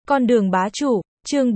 Con đường bá chủ, chương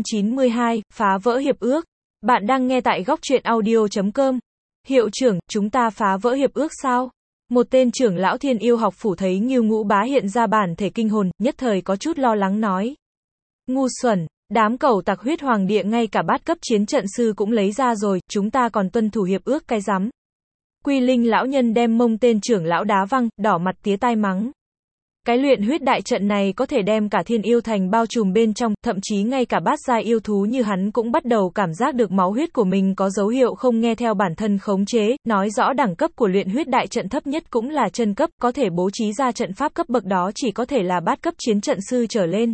492, phá vỡ hiệp ước. Bạn đang nghe tại góc truyện audio.com. Hiệu trưởng, chúng ta phá vỡ hiệp ước sao? Một tên trưởng lão Thiên Yêu học phủ thấy Ngưu Ngũ Bá hiện ra bản thể kinh hồn, nhất thời có chút lo lắng nói. Ngu xuẩn, đám cẩu tặc Huyết Hoàng Địa ngay cả bát cấp chiến trận sư cũng lấy ra rồi, chúng ta còn tuân thủ hiệp ước cái rắm. Quy Linh lão nhân đem mông tên trưởng lão đá văng, đỏ mặt tía tai mắng. Cái luyện huyết đại trận này có thể đem cả Thiên Yêu thành bao trùm bên trong, thậm chí ngay cả bát giai yêu thú như hắn cũng bắt đầu cảm giác được máu huyết của mình có dấu hiệu không nghe theo bản thân khống chế, nói rõ đẳng cấp của luyện huyết đại trận thấp nhất cũng là chân cấp, có thể bố trí ra trận pháp cấp bậc đó chỉ có thể là bát cấp chiến trận sư trở lên.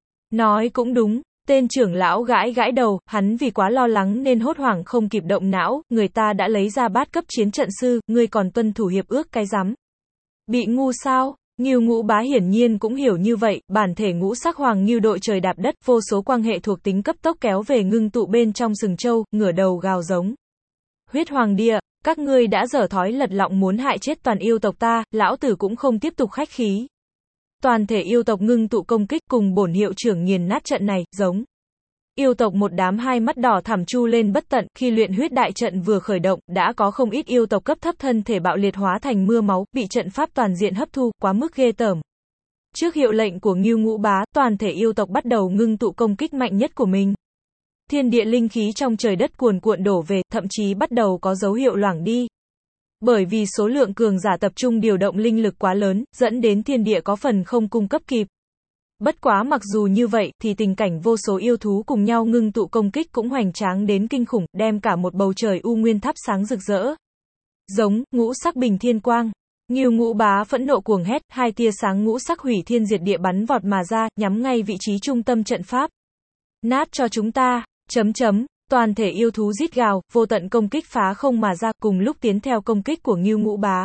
Nói cũng đúng. Tên trưởng lão gãi gãi đầu, hắn vì quá lo lắng nên hốt hoảng không kịp động não, người ta đã lấy ra bát cấp chiến trận sư, ngươi còn tuân thủ hiệp ước cái rắm. Bị ngu sao? Ngưu Ngũ Bá hiển nhiên cũng hiểu như vậy, bản thể ngũ sắc hoàng ngưu đội trời đạp đất, vô số quang hệ thuộc tính cấp tốc kéo về ngưng tụ bên trong sừng trâu, ngửa đầu gào giống. Huyết Hoàng Địa, các ngươi đã dở thói lật lọng muốn hại chết toàn yêu tộc ta, lão tử cũng không tiếp tục khách khí. Toàn thể yêu tộc ngưng tụ công kích cùng bổn hiệu trưởng nghiền nát trận này, giống. Yêu tộc một đám hai mắt đỏ thẳm chu lên bất tận, khi luyện huyết đại trận vừa khởi động, đã có không ít yêu tộc cấp thấp thân thể bạo liệt hóa thành mưa máu, bị trận pháp toàn diện hấp thu, quá mức ghê tởm. Trước hiệu lệnh của Ngưu Ngũ Bá, toàn thể yêu tộc bắt đầu ngưng tụ công kích mạnh nhất của mình. Thiên địa linh khí trong trời đất cuồn cuộn đổ về, thậm chí bắt đầu có dấu hiệu loãng đi. Bởi vì số lượng cường giả tập trung điều động linh lực quá lớn, dẫn đến thiên địa có phần không cung cấp kịp. Bất quá mặc dù như vậy, thì tình cảnh vô số yêu thú cùng nhau ngưng tụ công kích cũng hoành tráng đến kinh khủng, đem cả một bầu trời u nguyên thắp sáng rực rỡ. Giống, ngũ sắc bình thiên quang. Ngưu Ngũ Bá phẫn nộ cuồng hét, hai tia sáng ngũ sắc hủy thiên diệt địa bắn vọt mà ra, nhắm ngay vị trí trung tâm trận pháp. Nát cho chúng ta, toàn thể yêu thú rít gào, vô tận công kích phá không mà ra, cùng lúc tiến theo công kích của Ngưu Ngũ Bá.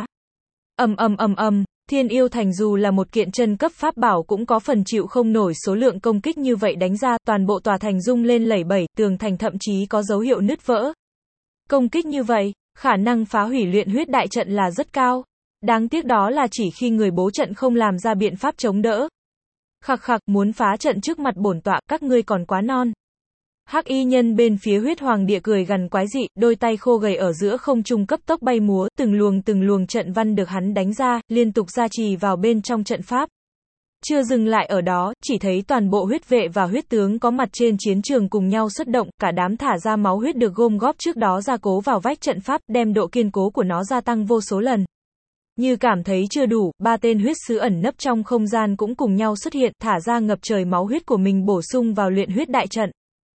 Thiên Yêu thành dù là một kiện chân cấp pháp bảo cũng có phần chịu không nổi số lượng công kích như vậy đánh ra, toàn bộ tòa thành rung lên lẩy bẩy, tường thành thậm chí có dấu hiệu nứt vỡ. Công kích như vậy, khả năng phá hủy luyện huyết đại trận là rất cao. Đáng tiếc đó là chỉ khi người bố trận không làm ra biện pháp chống đỡ. Khặc, muốn phá trận trước mặt bổn tọa, các ngươi còn quá non. Hắc y nhân bên phía Huyết Hoàng Địa cười gằn quái dị, đôi tay khô gầy ở giữa không trung cấp tốc bay múa, từng luồng trận văn được hắn đánh ra, liên tục gia trì vào bên trong trận pháp. Chưa dừng lại ở đó, chỉ thấy toàn bộ huyết vệ và huyết tướng có mặt trên chiến trường cùng nhau xuất động, cả đám thả ra máu huyết được gom góp trước đó gia cố vào vách trận pháp, đem độ kiên cố của nó gia tăng vô số lần. Như cảm thấy chưa đủ, ba tên huyết sứ ẩn nấp trong không gian cũng cùng nhau xuất hiện, thả ra ngập trời máu huyết của mình bổ sung vào luyện huyết đại trận.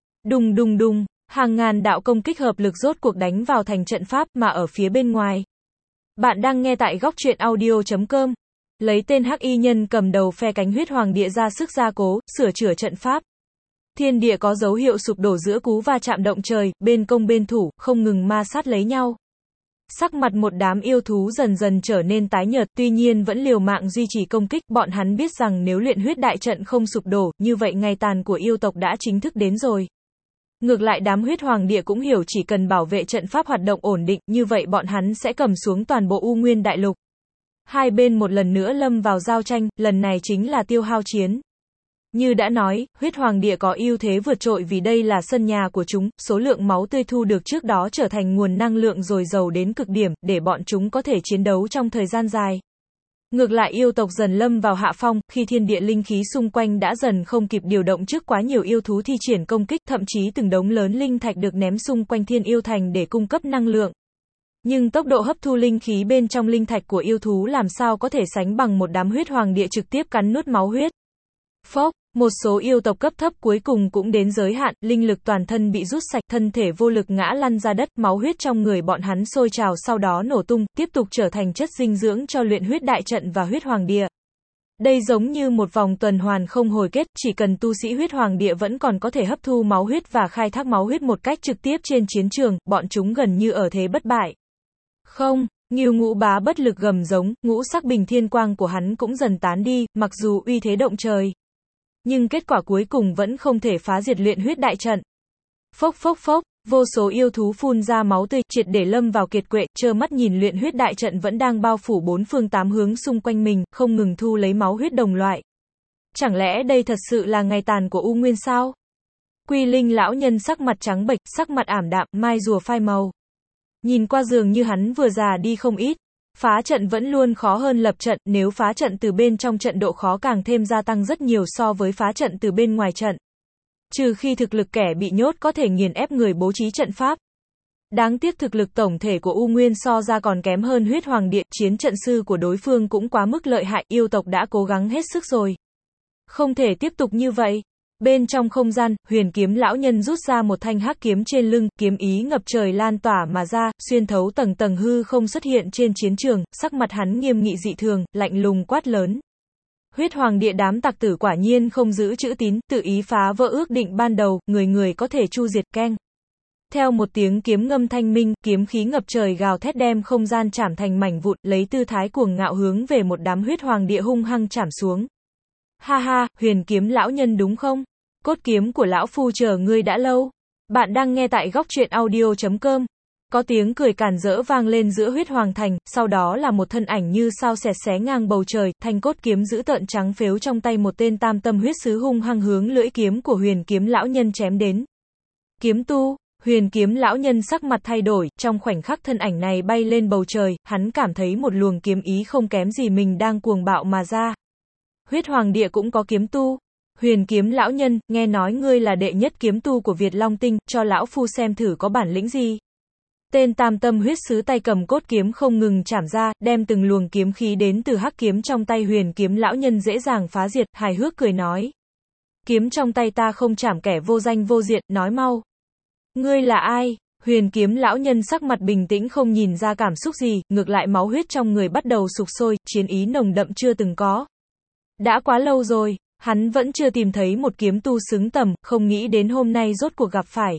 Đùng, hàng ngàn đạo công kích hợp lực rốt cuộc đánh vào thành trận pháp mà ở phía bên ngoài. Bạn đang nghe tại góc truyện audio.com. Lấy tên hắc y nhân cầm đầu phe cánh Huyết Hoàng Địa ra sức gia cố, sửa chữa trận pháp. Thiên địa có dấu hiệu sụp đổ giữa cú va chạm động trời, bên công bên thủ, không ngừng ma sát lấy nhau. Sắc mặt một đám yêu thú dần dần trở nên tái nhợt, tuy nhiên vẫn liều mạng duy trì công kích, bọn hắn biết rằng nếu luyện huyết đại trận không sụp đổ, như vậy ngày tàn của yêu tộc đã chính thức đến rồi. Ngược lại đám Huyết Hoàng Địa cũng hiểu chỉ cần bảo vệ trận pháp hoạt động ổn định, như vậy bọn hắn sẽ cầm xuống toàn bộ U Nguyên Đại Lục. Hai bên một lần nữa lâm vào giao tranh, lần này chính là tiêu hao chiến. Như đã nói, Huyết Hoàng Địa có ưu thế vượt trội vì đây là sân nhà của chúng, số lượng máu tươi thu được trước đó trở thành nguồn năng lượng dồi dào đến cực điểm, để bọn chúng có thể chiến đấu trong thời gian dài. Ngược lại yêu tộc dần lâm vào hạ phong, khi thiên địa linh khí xung quanh đã dần không kịp điều động trước quá nhiều yêu thú thi triển công kích, thậm chí từng đống lớn linh thạch được ném xung quanh Thiên Yêu thành để cung cấp năng lượng. Nhưng tốc độ hấp thu linh khí bên trong linh thạch của yêu thú làm sao có thể sánh bằng một đám Huyết Hoàng Địa trực tiếp cắn nuốt máu huyết. Phốc, một số yêu tộc cấp thấp cuối cùng cũng đến giới hạn, linh lực toàn thân bị rút sạch, thân thể vô lực ngã lăn ra đất, máu huyết trong người bọn hắn sôi trào sau đó nổ tung, tiếp tục trở thành chất dinh dưỡng cho luyện huyết đại trận và Huyết Hoàng Địa. Đây giống như một vòng tuần hoàn không hồi kết, chỉ cần tu sĩ Huyết Hoàng Địa vẫn còn có thể hấp thu máu huyết và khai thác máu huyết một cách trực tiếp trên chiến trường, bọn chúng gần như ở thế bất bại. Không, Ngưu Ngũ Bá bất lực gầm giống, ngũ sắc bình thiên quang của hắn cũng dần tán đi, mặc dù uy thế động trời. Nhưng kết quả cuối cùng vẫn không thể phá diệt luyện huyết đại trận. Phốc, vô số yêu thú phun ra máu tươi, triệt để lâm vào kiệt quệ, trơ mắt nhìn luyện huyết đại trận vẫn đang bao phủ bốn phương tám hướng xung quanh mình, không ngừng thu lấy máu huyết đồng loại. Chẳng lẽ đây thật sự là ngày tàn của U Nguyên sao? Quy Linh lão nhân sắc mặt trắng bệch, sắc mặt ảm đạm, mai rùa phai màu. Nhìn qua dường như hắn vừa già đi không ít. Phá trận vẫn luôn khó hơn lập trận, nếu phá trận từ bên trong trận độ khó càng thêm gia tăng rất nhiều so với phá trận từ bên ngoài trận. Trừ khi thực lực kẻ bị nhốt có thể nghiền ép người bố trí trận pháp. Đáng tiếc thực lực tổng thể của U Nguyên so ra còn kém hơn Huyết Hoàng Điện, chiến trận sư của đối phương cũng quá mức lợi hại, yêu tộc đã cố gắng hết sức rồi. Không thể tiếp tục như vậy. Bên trong không gian, Huyền Kiếm lão nhân rút ra một thanh hắc kiếm trên lưng, kiếm ý ngập trời lan tỏa mà ra, xuyên thấu tầng tầng hư không xuất hiện trên chiến trường, sắc mặt hắn nghiêm nghị dị thường, lạnh lùng quát lớn. Huyết Hoàng Địa đám tặc tử quả nhiên không giữ chữ tín, tự ý phá vỡ ước định ban đầu, người người có thể chu diệt keng. Theo một tiếng kiếm ngâm thanh minh, kiếm khí ngập trời gào thét đem không gian chảm thành mảnh vụn, lấy tư thái cuồng ngạo hướng về một đám Huyết Hoàng Địa hung hăng chảm xuống. Ha ha, Huyền Kiếm lão nhân đúng không? Cốt kiếm của lão phu chờ ngươi đã lâu. Bạn đang nghe tại góc truyện audio.com. Có tiếng cười càn rỡ vang lên giữa Huyết Hoàng Thành, sau đó là một thân ảnh như sao xẹt xé ngang bầu trời, thanh cốt kiếm dữ tợn trắng phếu trong tay một tên tam tâm huyết sứ hung hăng hướng lưỡi kiếm của Huyền Kiếm lão nhân chém đến. Kiếm tu, Huyền Kiếm lão nhân sắc mặt thay đổi, trong khoảnh khắc thân ảnh này bay lên bầu trời, hắn cảm thấy một luồng kiếm ý không kém gì mình đang cuồng bạo mà ra. Huyết Hoàng Địa cũng có kiếm tu. Huyền Kiếm lão nhân, nghe nói ngươi là đệ nhất kiếm tu của Việt Long Tinh, cho lão phu xem thử có bản lĩnh gì. Tên tam tâm huyết sứ tay cầm cốt kiếm không ngừng chảm ra, đem từng luồng kiếm khí đến từ hắc kiếm trong tay Huyền Kiếm lão nhân dễ dàng phá diệt, hài hước cười nói. Kiếm trong tay ta không chảm kẻ vô danh vô diện, nói mau. Ngươi là ai? Huyền Kiếm lão nhân sắc mặt bình tĩnh không nhìn ra cảm xúc gì, ngược lại máu huyết trong người bắt đầu sục sôi, chiến ý nồng đậm chưa từng có. Đã quá lâu rồi, hắn vẫn chưa tìm thấy một kiếm tu xứng tầm, không nghĩ đến hôm nay rốt cuộc gặp phải.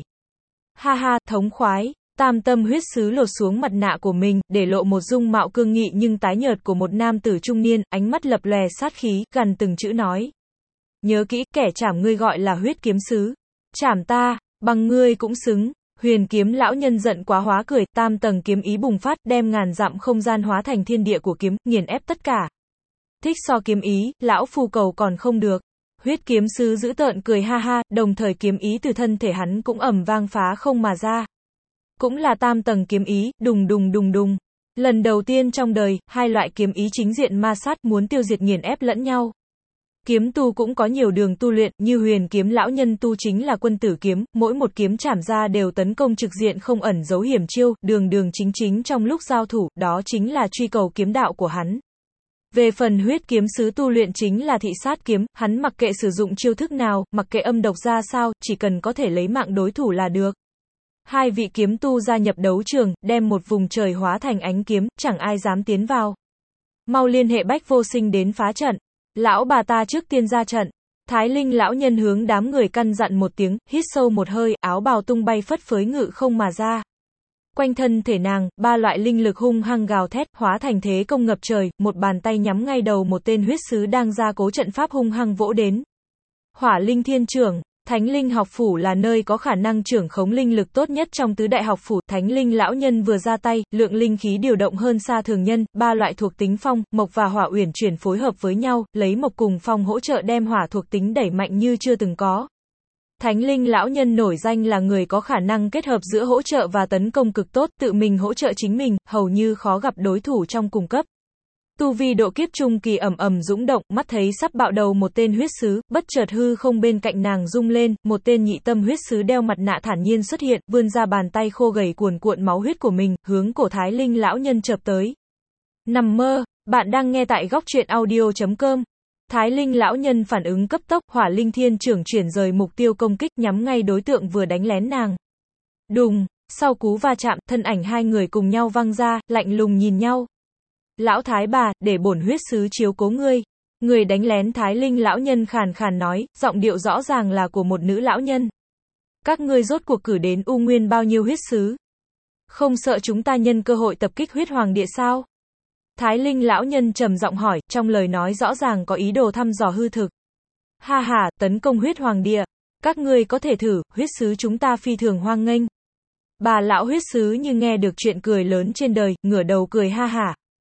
Ha ha, thống khoái, tam tâm huyết sứ lột xuống mặt nạ của mình, để lộ một dung mạo cương nghị nhưng tái nhợt của một nam tử trung niên, ánh mắt lập lòe sát khí, gằn từng chữ nói. Nhớ kỹ, kẻ chảm ngươi gọi là huyết kiếm sứ. Chảm ta, bằng ngươi cũng xứng. Huyền Kiếm lão nhân giận quá hóa cười, tam tầng kiếm ý bùng phát, đem ngàn dặm không gian hóa thành thiên địa của kiếm, nghiền ép tất cả. Thích so kiếm ý, lão phu cầu còn không được. Huyết kiếm sứ dữ tợn cười ha ha, đồng thời kiếm ý từ thân thể hắn cũng ầm vang phá không mà ra. Cũng là tam tầng kiếm ý, đùng đùng đùng đùng. Lần đầu tiên trong đời, hai loại kiếm ý chính diện ma sát muốn tiêu diệt nghiền ép lẫn nhau. Kiếm tu cũng có nhiều đường tu luyện, như Huyền Kiếm lão nhân tu chính là quân tử kiếm, mỗi một kiếm chảm ra đều tấn công trực diện không ẩn giấu hiểm chiêu, đường đường chính chính trong lúc giao thủ, đó chính là truy cầu kiếm đạo của hắn. Về phần huyết kiếm sứ tu luyện chính là thị sát kiếm, hắn mặc kệ sử dụng chiêu thức nào, mặc kệ âm độc ra sao, chỉ cần có thể lấy mạng đối thủ là được. Hai vị kiếm tu gia nhập đấu trường, đem một vùng trời hóa thành ánh kiếm, chẳng ai dám tiến vào. Mau liên hệ Bách Vô Sinh đến phá trận. Lão bà ta trước tiên ra trận. Thái Linh lão nhân hướng đám người căn dặn một tiếng, hít sâu một hơi, áo bào tung bay phất phới ngự không mà ra. Quanh thân thể nàng, ba loại linh lực hung hăng gào thét, hóa thành thế công ngập trời, một bàn tay nhắm ngay đầu một tên huyết sứ đang gia cố trận pháp hung hăng vỗ đến. Hỏa Linh Thiên Trưởng, Thánh Linh học phủ là nơi có khả năng trưởng khống linh lực tốt nhất trong tứ đại học phủ, Thánh Linh lão nhân vừa ra tay, lượng linh khí điều động hơn xa thường nhân, ba loại thuộc tính phong, mộc và hỏa uyển chuyển phối hợp với nhau, lấy mộc cùng phong hỗ trợ đem hỏa thuộc tính đẩy mạnh như chưa từng có. Thánh Linh lão nhân nổi danh là người có khả năng kết hợp giữa hỗ trợ và tấn công cực tốt, tự mình hỗ trợ chính mình, hầu như khó gặp đối thủ trong cùng cấp. Tu vi độ kiếp trung kỳ ầm ầm dũng động, mắt thấy sắp bạo đầu một tên huyết sứ, bất chợt hư không bên cạnh nàng rung lên, một tên nhị tâm huyết sứ đeo mặt nạ thản nhiên xuất hiện, vươn ra bàn tay khô gầy cuồn cuộn máu huyết của mình, hướng cổ Thái Linh lão nhân chợp tới. Nằm mơ, bạn đang nghe tại góc truyện audio.com. Thái Linh lão nhân phản ứng cấp tốc, Hỏa Linh Thiên Trưởng chuyển rời mục tiêu công kích nhắm ngay đối tượng vừa đánh lén nàng. Đùng, sau cú va chạm, thân ảnh hai người cùng nhau văng ra, lạnh lùng nhìn nhau. Lão thái bà, để bổn huyết sứ chiếu cố ngươi. Người đánh lén Thái Linh lão nhân khàn khàn nói, giọng điệu rõ ràng là của một nữ lão nhân. Các ngươi rốt cuộc cử đến U Nguyên bao nhiêu huyết sứ? Không sợ chúng ta nhân cơ hội tập kích Huyết Hoàng Địa sao? Thái Linh lão nhân trầm giọng hỏi, trong lời nói rõ ràng có ý đồ thăm dò hư thực. Ha ha, tấn công Huyết Hoàng Địa. Các ngươi có thể thử, huyết sứ chúng ta phi thường hoan nghênh. Bà lão huyết sứ như nghe được chuyện cười lớn trên đời, ngửa đầu cười ha hả.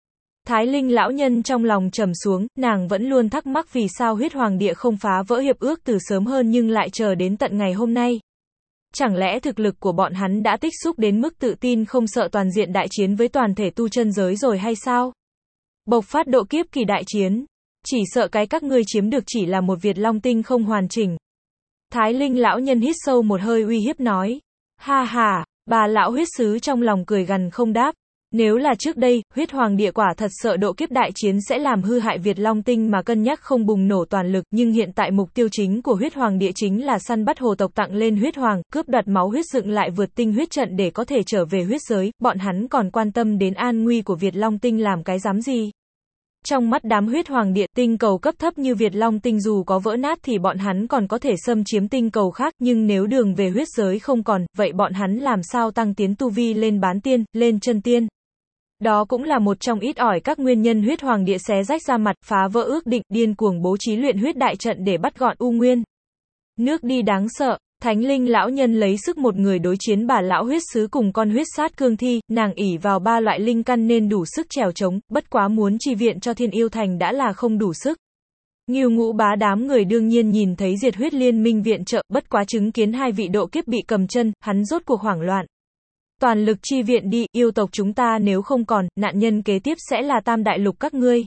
Thái Linh lão nhân trong lòng trầm xuống, nàng vẫn luôn thắc mắc vì sao huyết hoàng địa không phá vỡ hiệp ước từ sớm hơn nhưng lại chờ đến tận ngày hôm nay. Chẳng lẽ thực lực của bọn hắn đã tích xúc đến mức tự tin không sợ toàn diện đại chiến với toàn thể tu chân giới rồi hay sao? Bộc phát độ kiếp kỳ đại chiến. Chỉ sợ cái các ngươi chiếm được chỉ là một Việt Long tinh không hoàn chỉnh. Thái Linh lão nhân hít sâu một hơi uy hiếp nói. Ha ha, bà lão huyết sứ trong lòng cười gằn không đáp. Nếu là trước đây, huyết hoàng địa quả thật sợ độ kiếp đại chiến sẽ làm hư hại Việt Long tinh mà cân nhắc không bùng nổ toàn lực, nhưng hiện tại mục tiêu chính của huyết hoàng địa chính là săn bắt hồ tộc tặng lên huyết hoàng, cướp đoạt máu huyết dựng lại vượt tinh huyết trận để có thể trở về huyết giới, bọn hắn còn quan tâm đến an nguy của Việt Long tinh làm cái dám gì? Trong mắt đám huyết hoàng địa, tinh cầu cấp thấp như Việt Long tinh dù có vỡ nát thì bọn hắn còn có thể xâm chiếm tinh cầu khác, nhưng nếu đường về huyết giới không còn, vậy bọn hắn làm sao tăng tiến tu vi lên bán tiên, lên chân tiên? Đó cũng là một trong ít ỏi các nguyên nhân huyết hoàng địa xé rách ra mặt, phá vỡ ước định, điên cuồng bố trí luyện huyết đại trận để bắt gọn U Nguyên. Nước đi đáng sợ, Thánh Linh lão nhân lấy sức một người đối chiến bà lão huyết sứ cùng con huyết sát cương thi, nàng ỷ vào 3 loại linh căn nên đủ sức trèo trống, bất quá muốn chi viện cho Thiên Yêu Thành đã là không đủ sức. Ngưu Ngũ Bá đám người đương nhiên nhìn thấy Diệt Huyết Liên Minh viện trợ, bất quá chứng kiến 2 vị độ kiếp bị cầm chân, hắn rốt cuộc hoảng loạn. Toàn lực chi viện đi, yêu tộc chúng ta nếu không còn, nạn nhân kế tiếp sẽ là Tam Đại Lục các ngươi.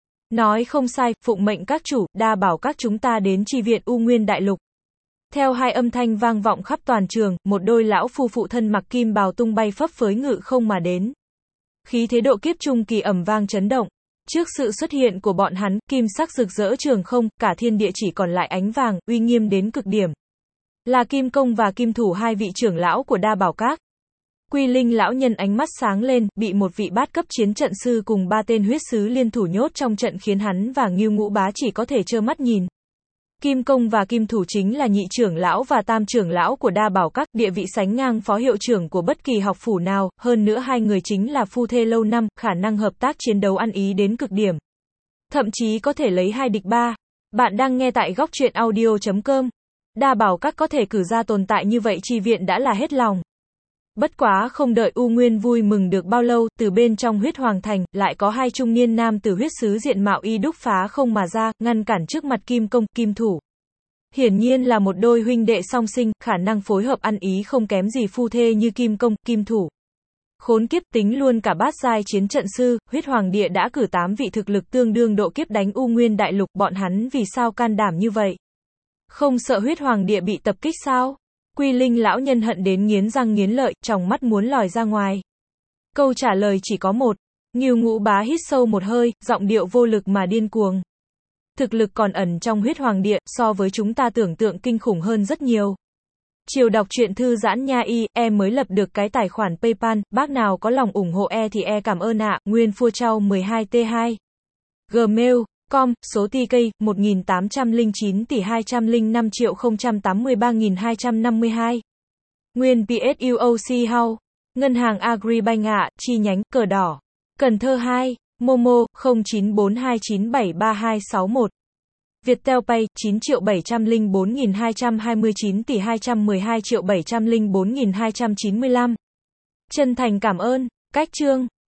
Nói không sai, phụng mệnh các chủ, đa bảo các chúng ta đến chi viện U Nguyên Đại Lục. Theo 2 âm thanh vang vọng khắp toàn trường, một đôi lão phu phụ thân mặc kim bào tung bay phấp phới ngự không mà đến. Khí thế độ kiếp trung kỳ ầm vang chấn động. Trước sự xuất hiện của bọn hắn, kim sắc rực rỡ trường không, cả thiên địa chỉ còn lại ánh vàng, uy nghiêm đến cực điểm. Là Kim Công và Kim Thủ 2 vị trưởng lão của đa bảo các. Quy Linh lão nhân ánh mắt sáng lên, bị một vị bát cấp chiến trận sư cùng 3 tên huyết sứ liên thủ nhốt trong trận khiến hắn và Ngưu Ngũ Bá chỉ có thể trơ mắt nhìn. Kim Công và Kim Thủ chính là nhị trưởng lão và tam trưởng lão của đa bảo các, địa vị sánh ngang phó hiệu trưởng của bất kỳ học phủ nào, hơn nữa 2 người chính là phu thê lâu năm, khả năng hợp tác chiến đấu ăn ý đến cực điểm. Thậm chí có thể lấy 2 địch 3. Bạn đang nghe tại góc truyện audio.com. Đa bảo các có thể cử ra tồn tại như vậy chi viện đã là hết lòng. Bất quá không đợi U Nguyên vui mừng được bao lâu, từ bên trong huyết hoàng thành, lại có 2 trung niên nam từ huyết sứ diện mạo y đúc phá không mà ra, ngăn cản trước mặt Kim Công, Kim Thủ. Hiển nhiên là một đôi huynh đệ song sinh, khả năng phối hợp ăn ý không kém gì phu thê như Kim Công, Kim Thủ. Khốn kiếp, tính luôn cả bát giai chiến trận sư, huyết hoàng địa đã cử 8 vị thực lực tương đương độ kiếp đánh U Nguyên Đại Lục, bọn hắn vì sao can đảm như vậy? Không sợ huyết hoàng địa bị tập kích sao? Quy Linh lão nhân hận đến nghiến răng nghiến lợi, tròng mắt muốn lòi ra ngoài. Câu trả lời chỉ có một. Ngưu Ngũ Bá hít sâu một hơi, giọng điệu vô lực mà điên cuồng. Thực lực còn ẩn trong huyết hoàng địa, so với chúng ta tưởng tượng kinh khủng hơn rất nhiều. Chiều đọc truyện thư giãn nha mới lập được cái tài khoản PayPal, bác nào có lòng ủng hộ thì cảm ơn ạ, Nguyên Phua Trao 12T2. Gmail.com, số TK, 1809 tỷ 205 triệu 083.252. Nguyên PSUOC House. Ngân hàng Agribank ạ, chi nhánh, cờ đỏ. Cần Thơ 2. Momo, 0942973261. Viettel Pay, 9.704.229 tỷ 212 triệu 704.295. Chân thành cảm ơn. Cách chương.